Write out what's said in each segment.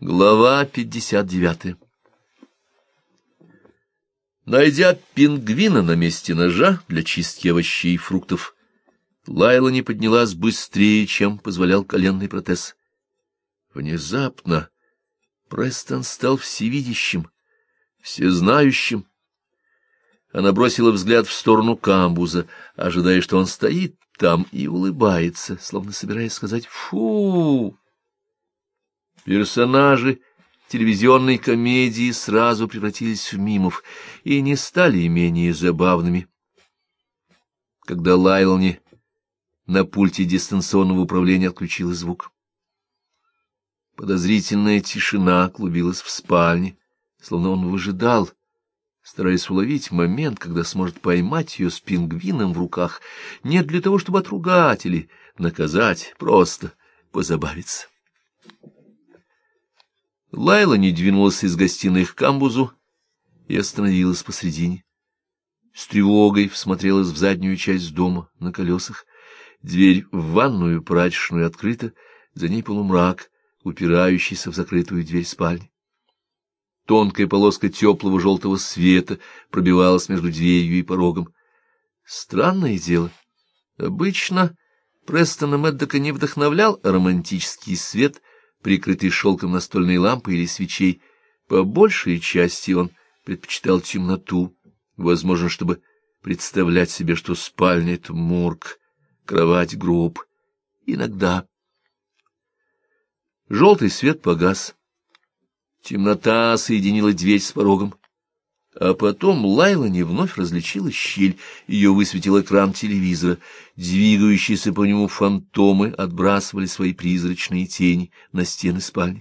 Глава 59. Найдя пингвина на месте ножа для чистки овощей и фруктов, Лайлани поднялась быстрее, чем позволял коленный протез. Внезапно Престон стал всевидящим, всезнающим. Она бросила взгляд в сторону камбуза, ожидая, что он стоит там и улыбается, словно собираясь сказать «фу». Персонажи телевизионной комедии сразу превратились в мимов и не стали менее забавными. Когда Лайлани на пульте дистанционного управления отключила звук. Подозрительная тишина клубилась в спальне, словно он выжидал, стараясь уловить момент, когда сможет поймать ее с пингвином в руках, не для того, чтобы отругать или наказать, просто позабавиться. Лайлани двинулась из гостиной к камбузу и остановилась посредине. С тревогой всмотрелась в заднюю часть дома на колесах. Дверь в ванную прачечную открыта, за ней полумрак, упирающийся в закрытую дверь спальни. Тонкая полоска теплого желтого света пробивалась между дверью и порогом. Странное дело. Обычно Престона Мэддока не вдохновлял романтический свет, прикрытый шелком настольной лампы или свечей. По большей части он предпочитал темноту, возможно, чтобы представлять себе, что спальня — это морг, кровать — гроб. Иногда. Желтый свет погас. Темнота соединила дверь с порогом. А потом Лайлани вновь различила щель, ее высветил экран телевизора. Двигающиеся по нему фантомы отбрасывали свои призрачные тени на стены спальни.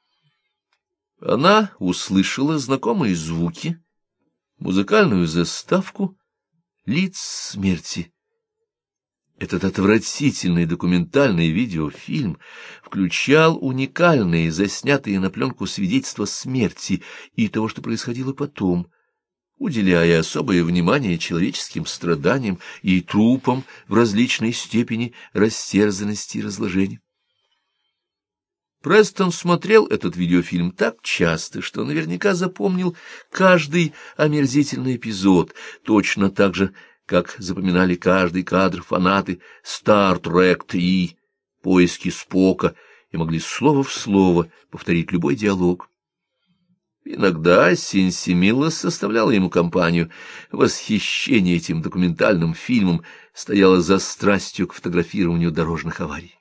Она услышала знакомые звуки, музыкальную заставку, лиц смерти. Этот отвратительный документальный видеофильм включал уникальные, заснятые на пленку свидетельства смерти и того, что происходило потом, уделяя особое внимание человеческим страданиям и трупам в различной степени растерзанности и разложения. Престон смотрел этот видеофильм так часто, что наверняка запомнил каждый омерзительный эпизод, точно так же, как запоминали каждый кадр фанаты Star Trek 3, поиски Спока, и могли слово в слово повторить любой диалог. Иногда Синси Миллас составляла ему компанию. Восхищение этим документальным фильмом стояло за страстью к фотографированию дорожных аварий.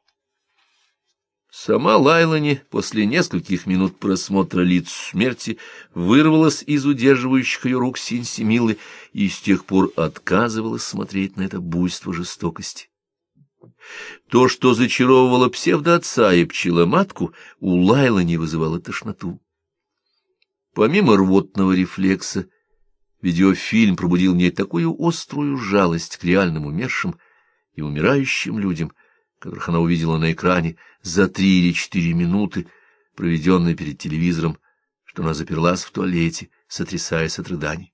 Сама Лайлани после нескольких минут просмотра лиц смерти вырвалась из удерживающих ее рук Синси Миллы и с тех пор отказывалась смотреть на это буйство жестокости. То, что зачаровывало псевдоотца и пчеломатку, у Лайлани вызывало тошноту. Помимо рвотного рефлекса, видеофильм пробудил в ней такую острую жалость к реальным умершим и умирающим людям, которых она увидела на экране за 3 или 4 минуты, проведенные перед телевизором, что она заперлась в туалете, сотрясаясь от рыданий.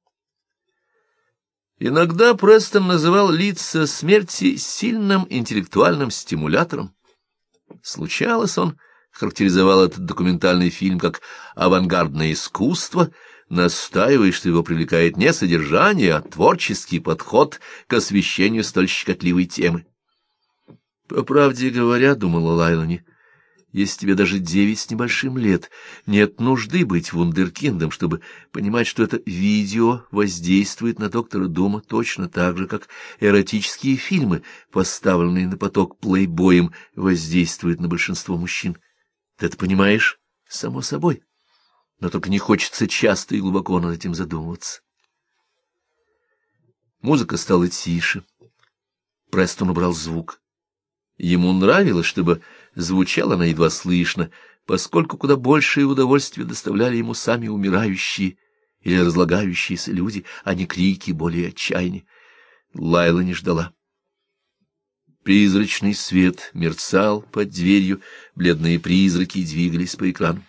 Иногда Престон называл лица смерти сильным интеллектуальным стимулятором. Случалось, он характеризовал этот документальный фильм как авангардное искусство, настаивая, что его привлекает не содержание, а творческий подход к освещению столь щекотливой темы. «По правде говоря, — думала Лайлани, — если тебе даже 9 с небольшим лет, нет нужды быть вундеркиндом, чтобы понимать, что это видео воздействует на доктора Дума точно так же, как эротические фильмы, поставленные на поток плейбоем, воздействуют на большинство мужчин. Ты это понимаешь, само собой, но только не хочется часто и глубоко над этим задумываться». Музыка стала тише. Престон убрал звук. Ему нравилось, чтобы звучала она едва слышно, поскольку куда большее удовольствие доставляли ему сами умирающие или разлагающиеся люди, а не крики более отчаяния. Лайла не ждала. Призрачный свет мерцал под дверью, бледные призраки двигались по экрану.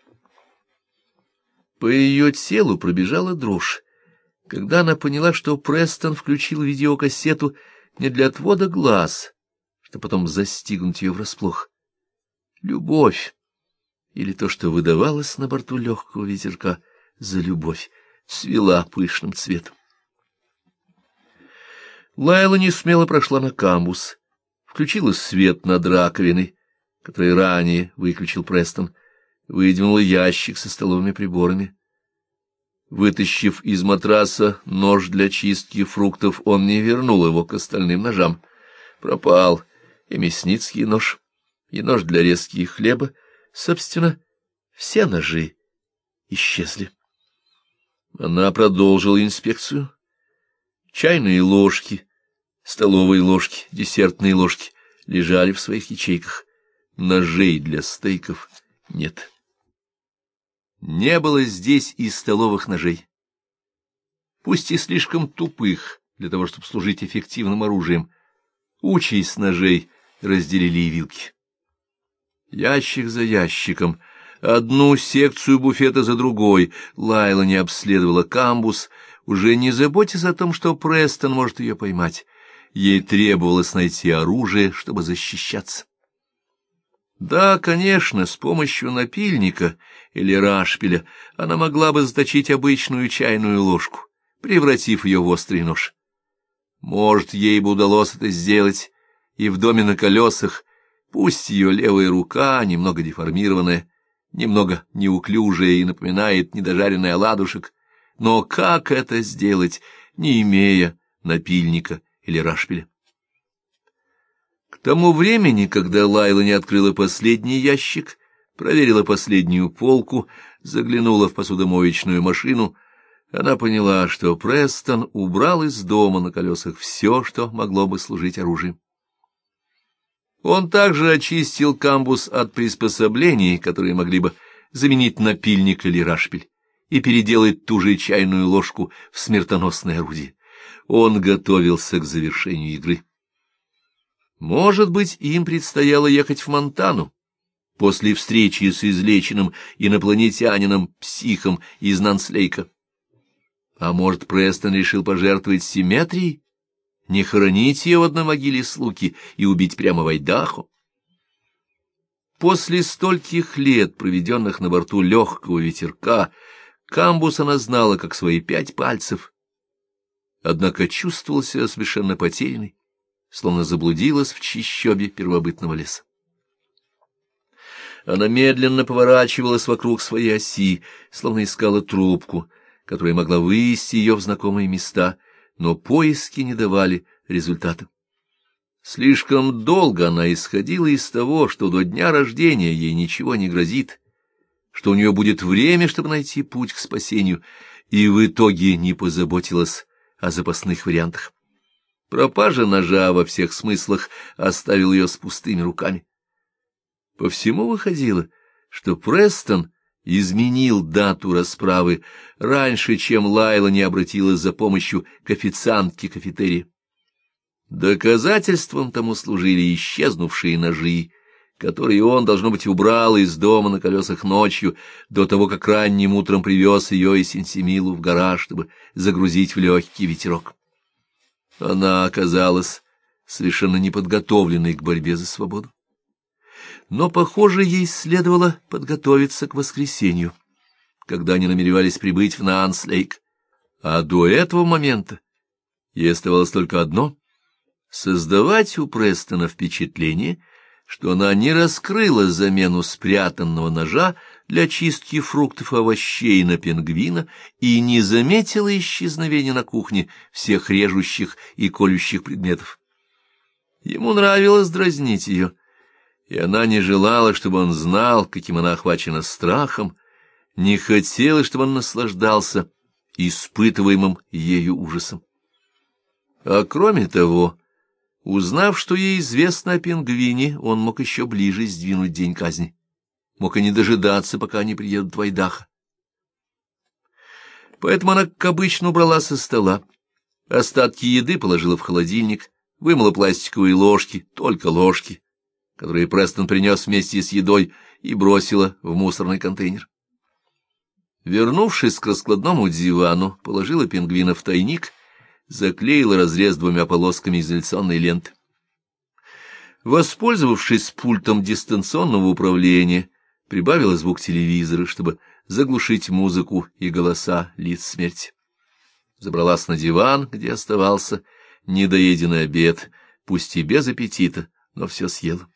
По ее телу пробежала дрожь, когда она поняла, что Престон включил видеокассету не для отвода глаз, чтобы потом застигнуть ее врасплох. Любовь или то, что выдавалось на борту легкого ветерка за любовь, цвела пышным цветом. Лайла несмело прошла на камбуз, включила свет над раковиной, который ранее выключил Престон, выдвинула ящик со столовыми приборами. Вытащив из матраса нож для чистки фруктов, он не вернул его к остальным ножам. Пропал и мясницкий нож, и нож для резки хлеба. Собственно, все ножи исчезли. Она продолжила инспекцию. Чайные ложки, столовые ложки, десертные ложки лежали в своих ячейках. Ножей для стейков нет. Не было здесь и столовых ножей. Пусть и слишком тупых для того, чтобы служить эффективным оружием. Участь ножей разделили и вилки. Ящик за ящиком, одну секцию буфета за другой, Лайла не обследовала камбуз, уже не заботясь о том, что Престон может ее поймать. Ей требовалось найти оружие, чтобы защищаться. Да, конечно, с помощью напильника или рашпиля она могла бы заточить обычную чайную ложку, превратив ее в острый нож. Может, ей бы удалось это сделать и в доме на колесах, пусть ее левая рука, немного деформированная, немного неуклюжая и напоминает недожаренный оладушек, но как это сделать, не имея напильника или рашпиля? К тому времени, когда Лайла не открыла последний ящик, проверила последнюю полку, заглянула в посудомоечную машину, она поняла, что Престон убрал из дома на колесах все, что могло бы служить оружием. Он также очистил камбуз от приспособлений, которые могли бы заменить напильник или рашпиль, и переделать ту же чайную ложку в смертоносное орудие. Он готовился к завершению игры. Может быть, им предстояло ехать в Монтану после встречи с излеченным инопланетянином-психом из Нанслейка. А может, Престон решил пожертвовать симметрией, не хоронить ее в одной могиле с Луки и убить прямо в Айдахо? После стольких лет, проведенных на борту легкого ветерка, камбуз она знала, как свои 5 пальцев, однако чувствовала себя совершенно потерянной, словно заблудилась в чащобе первобытного леса. Она медленно поворачивалась вокруг своей оси, словно искала трубку, которая могла вывести ее в знакомые места, но поиски не давали результата. Слишком долго она исходила из того, что до дня рождения ей ничего не грозит, что у нее будет время, чтобы найти путь к спасению, и в итоге не позаботилась о запасных вариантах. Пропажа ножа во всех смыслах оставил ее с пустыми руками. По всему выходило, что Престон изменил дату расправы раньше, чем Лайла не обратилась за помощью к официантке кафетерия. Доказательством тому служили исчезнувшие ножи, которые он, должно быть, убрал из дома на колесах ночью, до того, как ранним утром привез ее и Сенсимилу в гараж, чтобы загрузить в легкий ветерок. Она оказалась совершенно неподготовленной к борьбе за свободу. Но, похоже, ей следовало подготовиться к воскресенью, когда они намеревались прибыть в Нанслейк. А до этого момента ей оставалось только одно — создавать у Престона впечатление, что она не раскрыла замену спрятанного ножа для чистки фруктов и овощей на пингвина и не заметила исчезновения на кухне всех режущих и колющих предметов. Ему нравилось дразнить ее, и она не желала, чтобы он знал, каким она охвачена страхом, не хотела, чтобы он наслаждался испытываемым ею ужасом. А кроме того, узнав, что ей известно о пингвине, он мог еще ближе сдвинуть день казни. Мог и не дожидаться, пока они приедут в Айдахо. Поэтому она, как обычно, убрала со стола. Остатки еды положила в холодильник, вымыла пластиковые ложки, только ложки, которые Престон принес вместе с едой, и бросила в мусорный контейнер. Вернувшись к раскладному дивану, положила пингвина в тайник, заклеила разрез 2 полосками изоляционной ленты. Воспользовавшись пультом дистанционного управления, прибавила звук телевизора, чтобы заглушить музыку и голоса лиц смерти. Забралась на диван, где оставался недоеденный обед, пусть и без аппетита, но все съела.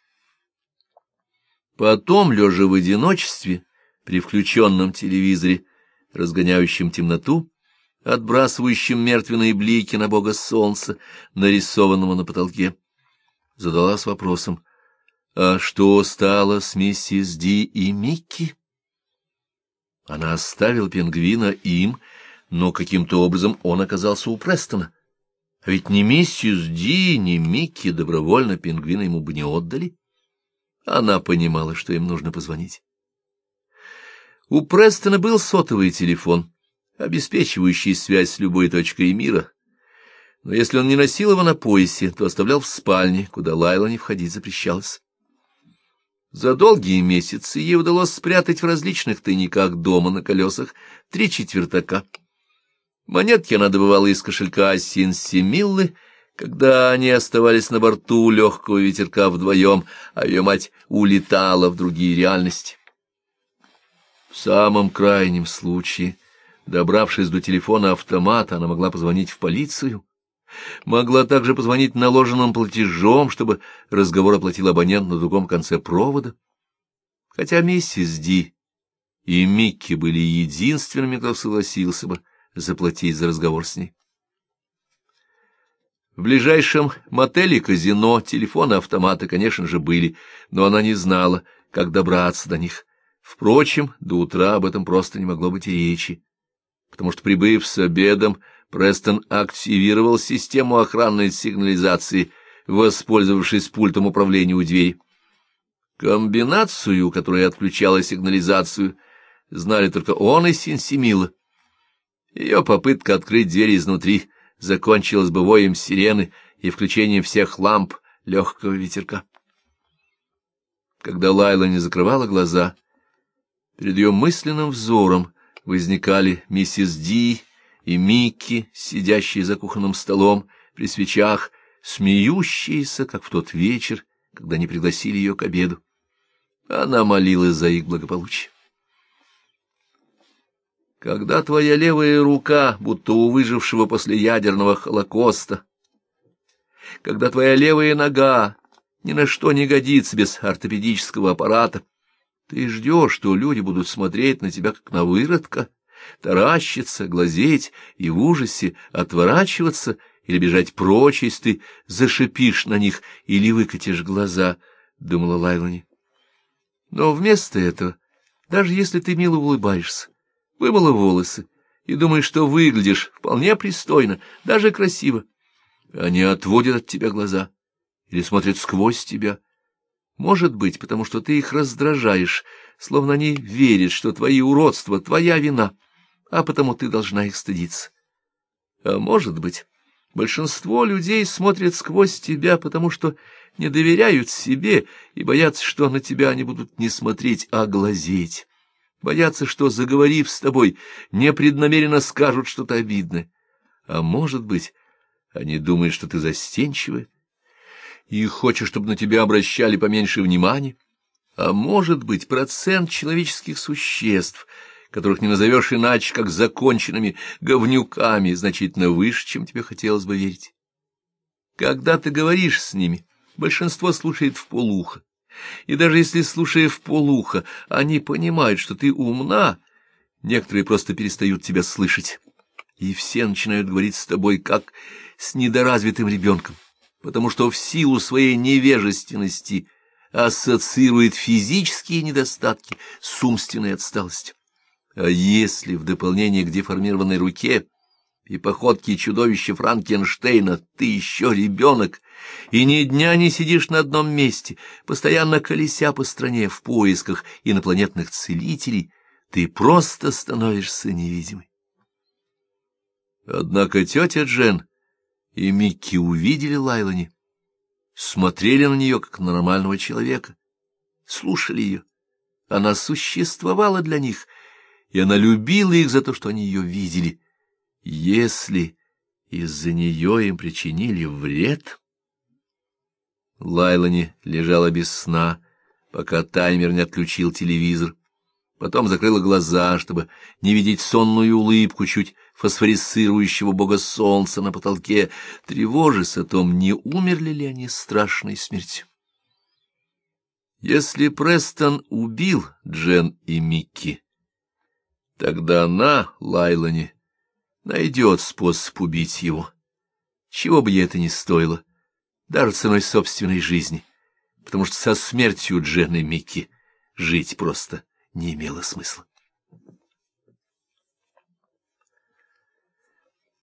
Потом, лежа в одиночестве, при включенном телевизоре, разгоняющем темноту, отбрасывающем мертвенные блики на бога солнца, нарисованного на потолке, задалась вопросом: а что стало с миссис Ди и Микки? Она оставила пингвина им, но каким-то образом он оказался у Престона. А ведь ни миссис Ди, ни Микки добровольно пингвина ему бы не отдали. Она понимала, что им нужно позвонить. У Престона был сотовый телефон, обеспечивающий связь с любой точкой мира, но если он не носил его на поясе, то оставлял в спальне, куда Лайлоне входить запрещалось. За долгие месяцы ей удалось спрятать в различных тайниках дома на колесах 3 четвертака. Монетки она добывала из кошелька Синсимиллы, когда они оставались на борту легкого ветерка вдвоем, а ее мать улетала в другие реальности. В самом крайнем случае, добравшись до телефона автомата, она могла позвонить в полицию, могла также позвонить наложенным платежом, чтобы разговор оплатил абонент на другом конце провода. Хотя миссис Ди и Микки были единственными, кто согласился бы заплатить за разговор с ней. В ближайшем мотеле-казино телефоны-автоматы, конечно же, были, но она не знала, как добраться до них. Впрочем, до утра об этом просто не могло быть и речи, потому что, прибыв с обедом, Престон активировал систему охранной сигнализации, воспользовавшись пультом управления у двери. Комбинацию, которая отключала сигнализацию, знали только он и Синсимилла. Ее попытка открыть дверь изнутри закончилась бы воем сирены и включением всех ламп легкого ветерка. Когда Лайла не закрывала глаза, перед ее мысленным взором возникали миссис Ди и Микки, сидящие за кухонным столом при свечах, смеющиеся, как в тот вечер, когда они пригласили ее к обеду. Она молилась за их благополучие. Когда твоя левая рука, будто у выжившего после ядерного холокоста, когда твоя левая нога ни на что не годится без ортопедического аппарата, ты ждешь, что люди будут смотреть на тебя как на выродка, таращиться, глазеть и в ужасе отворачиваться или бежать прочь, если ты зашипишь на них или выкатишь глаза, — думала Лайлоне. Но вместо этого, даже если ты мило улыбаешься, вымыла волосы и думаешь, что выглядишь вполне пристойно, даже красиво, они отводят от тебя глаза или смотрят сквозь тебя. Может быть, потому что ты их раздражаешь, словно они верят, что твои уродства — твоя вина, а потому ты должна их стыдиться. А может быть, большинство людей смотрят сквозь тебя, потому что не доверяют себе и боятся, что на тебя они будут не смотреть, а глазеть. Боятся, что, заговорив с тобой, непреднамеренно скажут что-то обидное. А может быть, они думают, что ты застенчивая и хочешь, чтобы на тебя обращали поменьше внимания. А может быть, процент человеческих существ, которых не назовешь иначе, как законченными говнюками, значительно выше, чем тебе хотелось бы верить. Когда ты говоришь с ними, большинство слушает вполуха. И даже если, слушая вполуха, они понимают, что ты умна, некоторые просто перестают тебя слышать, и все начинают говорить с тобой, как с недоразвитым ребенком, потому что в силу своей невежественности ассоциирует физические недостатки с умственной отсталостью. А если в дополнение к деформированной руке и походке чудовища Франкенштейна ты еще ребенок, и ни дня не сидишь на одном месте, постоянно колеся по стране в поисках инопланетных целителей, ты просто становишься невидимой. Однако тетя Джен и Микки увидели Лайлоне, смотрели на нее как на нормального человека, слушали ее. Она существовала для них, и она любила их за то, что они ее видели. Если из-за нее им причинили вред... Лайлоне лежала без сна пока таймер не отключил телевизор. Потом закрыла глаза, чтобы не видеть сонную улыбку чуть фосфорицирующего бога солнца на потолке, тревожась о том, не умерли ли они страшной смертью. Если Престон убил Джен и Микки, тогда она, Лайлани, найдет способ убить его, чего бы ей это ни стоило, даже ценой собственной жизни, потому что со смертью Джен и Микки жить просто не имело смысла.